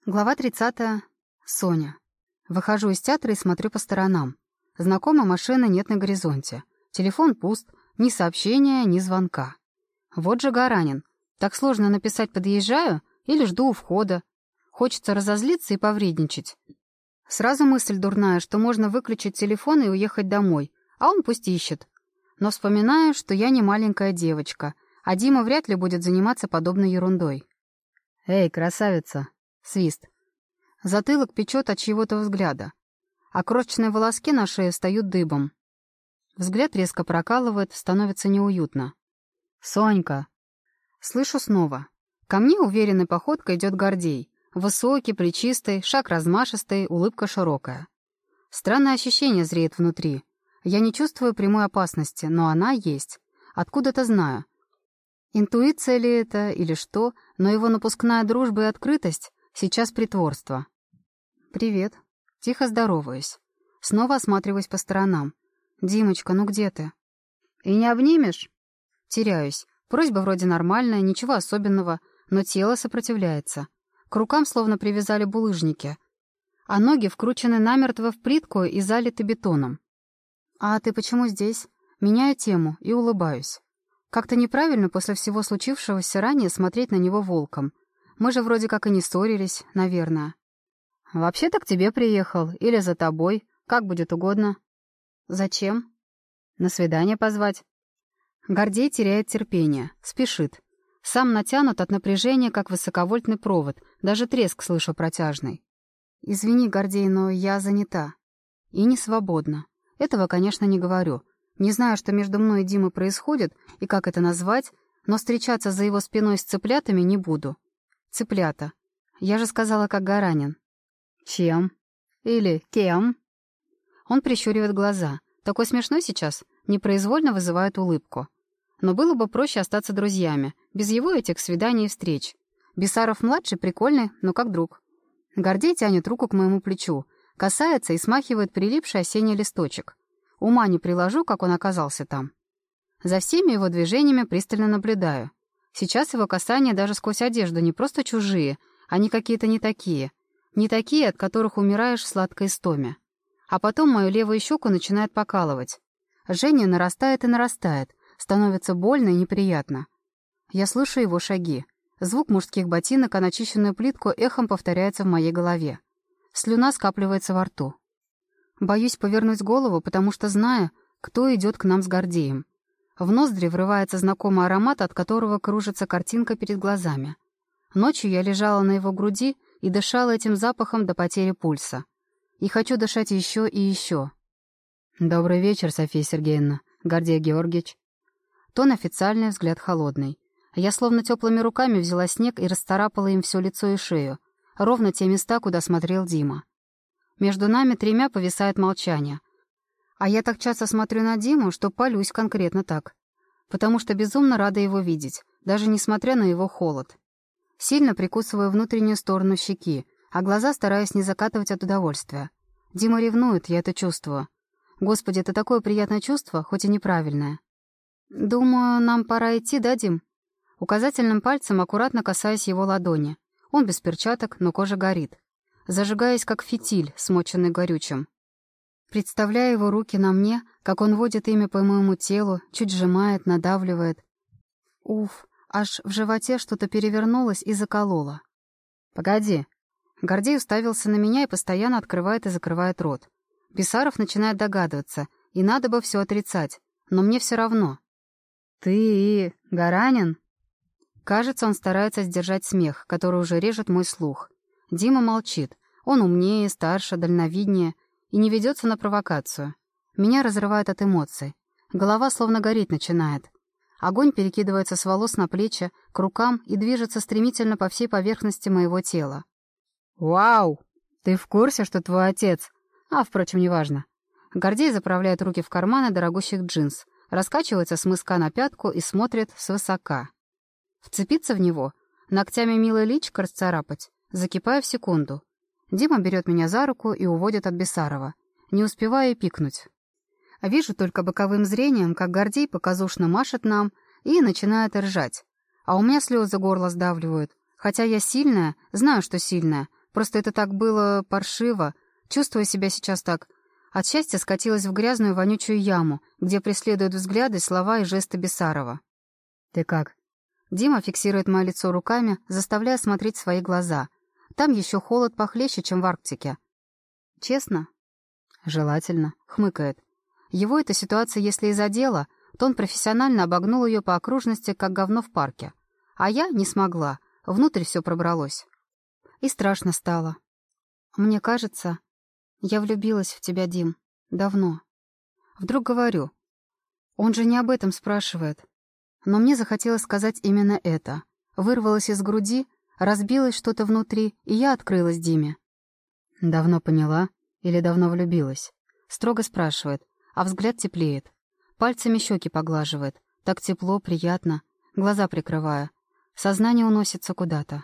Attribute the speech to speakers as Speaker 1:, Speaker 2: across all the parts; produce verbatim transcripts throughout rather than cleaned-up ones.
Speaker 1: Глава тридцатая. Соня. Выхожу из театра и смотрю по сторонам. Знакомой машины нет на горизонте. Телефон пуст, ни сообщения, ни звонка. Вот же Гаранин. Так сложно написать «подъезжаю» или «жду у входа». Хочется разозлиться и повредничать. Сразу мысль дурная, что можно выключить телефон и уехать домой, а он пусть ищет. Но вспоминаю, что я не маленькая девочка, а Дима вряд ли будет заниматься подобной ерундой. «Эй, красавица!» Свист. Затылок печет от чьего-то взгляда, а крошечные волоски на шее встают дыбом. Взгляд резко прокалывает, становится неуютно. «Сонька!» Слышу снова. Ко мне уверенной походкой идет Гордей. Высокий, плечистый, шаг размашистый, улыбка широкая. Странное ощущение зреет внутри. Я не чувствую прямой опасности, но она есть. Откуда-то знаю. Интуиция ли это или что, но его напускная дружба и открытость — сейчас притворство. «Привет». Тихо здороваюсь. Снова осматриваюсь по сторонам. «Димочка, ну где ты?» «И не обнимешь?» Теряюсь. Просьба вроде нормальная, ничего особенного, но тело сопротивляется. К рукам словно привязали булыжники, а ноги вкручены намертво в плитку и залиты бетоном. «А ты почему здесь?» Меняю тему и улыбаюсь. Как-то неправильно после всего случившегося ранее смотреть на него волком. Мы же вроде как и не ссорились, наверное. «Вообще-то к тебе приехал, или за тобой, как будет угодно». «Зачем?» «На свидание позвать». Гордей теряет терпение, спешит. Сам натянут от напряжения, как высоковольтный провод, даже треск слышу протяжный. «Извини, Гордей, но я занята». И не свободна. Этого, конечно, не говорю. Не знаю, что между мной и Димой происходит, и как это назвать, но встречаться за его спиной с цыплятами не буду. Цыплята. Я же сказала, как Гаранин. Чем? Или кем? Он прищуривает глаза. Такой смешной сейчас, непроизвольно вызывает улыбку. Но было бы проще остаться друзьями, без его этих свиданий и встреч. Бесаров-младший прикольный, но как друг. Гордей тянет руку к моему плечу, касается и смахивает прилипший осенний листочек. Ума не приложу, как он оказался там. За всеми его движениями пристально наблюдаю. Сейчас его касания даже сквозь одежду не просто чужие, они какие-то не такие. Не такие, от которых умираешь в сладкой истоме. А потом мою левую щеку начинает покалывать. Жжение нарастает и нарастает, становится больно и неприятно. Я слышу его шаги. Звук мужских ботинок о начищенную плитку эхом повторяется в моей голове. Слюна скапливается во рту. Боюсь повернуть голову, потому что знаю, кто идет к нам с Гордеем. В ноздри врывается знакомый аромат, от которого кружится картинка перед глазами. Ночью я лежала на его груди и дышала этим запахом до потери пульса. И хочу дышать еще и еще. «Добрый вечер, София Сергеевна. Гордей Георгиевич». Тон официальный, взгляд холодный. Я словно теплыми руками взяла снег и расцарапала им все лицо и шею. Ровно те места, куда смотрел Дима. Между нами тремя повисает молчание. А я так часто смотрю на Диму, что палюсь конкретно так. Потому что безумно рада его видеть, даже несмотря на его холод. Сильно прикусываю внутреннюю сторону щеки, а глаза стараюсь не закатывать от удовольствия. Дима ревнует, я это чувствую. Господи, это такое приятное чувство, хоть и неправильное. «Думаю, нам пора идти, да, Дим?» Указательным пальцем аккуратно касаясь его ладони. Он без перчаток, но кожа горит. Зажигаясь, как фитиль, смоченный горючим. Представляю его руки на мне, как он водит ими по моему телу, чуть сжимает, надавливает. Уф, аж в животе что-то перевернулось и закололо. «Погоди». Гордей уставился на меня и постоянно открывает и закрывает рот. Бесаров начинает догадываться, и надо бы все отрицать, но мне все равно. «Ты и... Гаранин?» Кажется, он старается сдержать смех, который уже режет мой слух. Дима молчит. Он умнее, старше, дальновиднее и не ведется на провокацию. Меня разрывает от эмоций. Голова словно гореть начинает. Огонь перекидывается с волос на плечи, к рукам и движется стремительно по всей поверхности моего тела. «Вау! Ты в курсе, что твой отец...» А, впрочем, неважно. Гордей заправляет руки в карманы дорогущих джинс, раскачивается с мыска на пятку и смотрит свысока. Вцепиться в него, ногтями милое личико расцарапать, закипаю в секунду. Дима берет меня за руку и уводит от Бесарова. Не успеваю и пикнуть. Вижу только боковым зрением, как Гордей показушно машет нам и начинает ржать. А у меня слезы горло сдавливают. Хотя я сильная, знаю, что сильная, Просто это так было паршиво. Чувствуя себя сейчас так, от счастья скатилась в грязную вонючую яму, где преследуют взгляды, слова и жесты Бессарова. «Ты как?» Дима фиксирует мое лицо руками, заставляя смотреть в свои глаза. Там еще холод похлеще, чем в Арктике. «Честно?» «Желательно», — хмыкает. Его эта ситуация, если и задела, то он профессионально обогнул ее по окружности, как говно в парке. А я не смогла, внутрь все пробралось. И страшно стало. Мне кажется, я влюбилась в тебя, Дим, давно. Вдруг говорю, он же не об этом спрашивает. Но мне захотелось сказать именно это. Вырвалось из груди, разбилось что-то внутри, и я открылась Диме. «Давно поняла или давно влюбилась?» Строго спрашивает, а взгляд теплеет. Пальцами щеки поглаживает. Так тепло, приятно. Глаза прикрывая. Сознание уносится куда-то.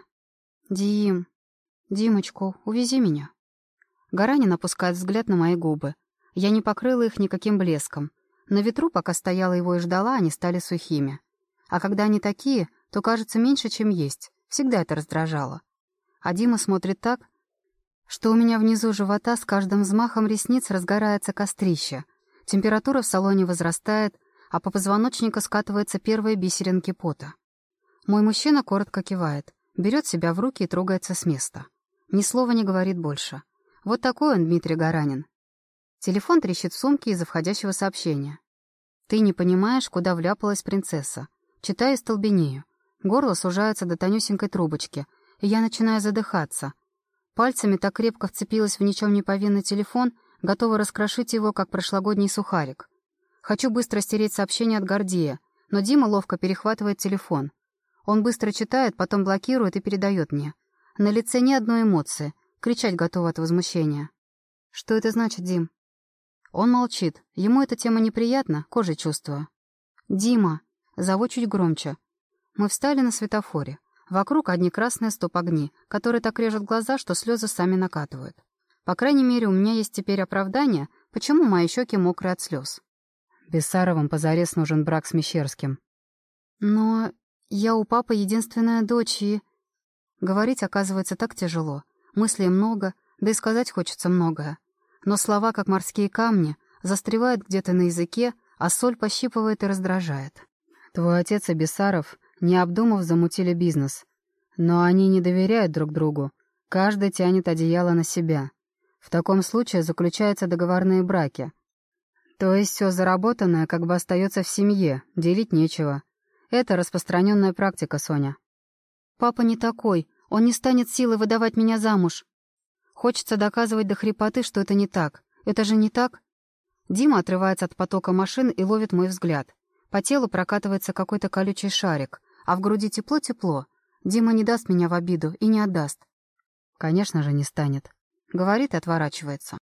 Speaker 1: «Дим, Димочку, увези меня». Гаранин опускает взгляд на мои губы. Я не покрыла их никаким блеском. На ветру, пока стояла его и ждала, они стали сухими. А когда они такие, то кажется меньше, чем есть. Всегда это раздражало. А Дима смотрит так, что у меня внизу живота с каждым взмахом ресниц разгорается кострище. Температура в салоне возрастает, а по позвоночнику скатываются первые бисеринки пота. Мой мужчина коротко кивает, берет себя в руки и трогается с места. Ни слова не говорит больше. Вот такой он, Дмитрий Гаранин. Телефон трещит в сумке из-за входящего сообщения. «Ты не понимаешь, куда вляпалась принцесса». Читаю и столбенею. Горло сужается до тонюсенькой трубочки, и я начинаю задыхаться. Пальцами так крепко вцепилась в ничем не повинный телефон, готова раскрошить его, как прошлогодний сухарик. Хочу быстро стереть сообщение от Гордея, но Дима ловко перехватывает телефон. Он быстро читает, потом блокирует и передает мне. На лице ни одной эмоции, кричать готова от возмущения. «Что это значит, Дим?» Он молчит, ему эта тема неприятна, кожей чувствую. «Дима!» Зову чуть громче. Мы встали на светофоре. Вокруг одни красные стоп-огни, которые так режут глаза, что слезы сами накатывают. По крайней мере, у меня есть теперь оправдание, почему мои щеки мокрые от слез. Бессаровым позарез нужен брак с Мещерским. Но я у папы единственная дочь, и... Говорить, оказывается, так тяжело. Мыслей много, да и сказать хочется многое. Но слова, как морские камни, застревают где-то на языке, а соль пощипывает и раздражает. Твой отец и Бессаров, не обдумав, замутили бизнес. Но они не доверяют друг другу. Каждый тянет одеяло на себя. В таком случае заключаются договорные браки. То есть все заработанное как бы остается в семье, делить нечего. Это распространенная практика, Соня. Папа не такой, он не станет силой выдавать меня замуж. Хочется доказывать до хрипоты, что это не так. Это же не так. Дима отрывается от потока машин и ловит мой взгляд. По телу прокатывается какой-то колючий шарик, а в груди тепло-тепло. Дима не даст меня в обиду и не отдаст. Конечно же, не станет. Говорит и отворачивается.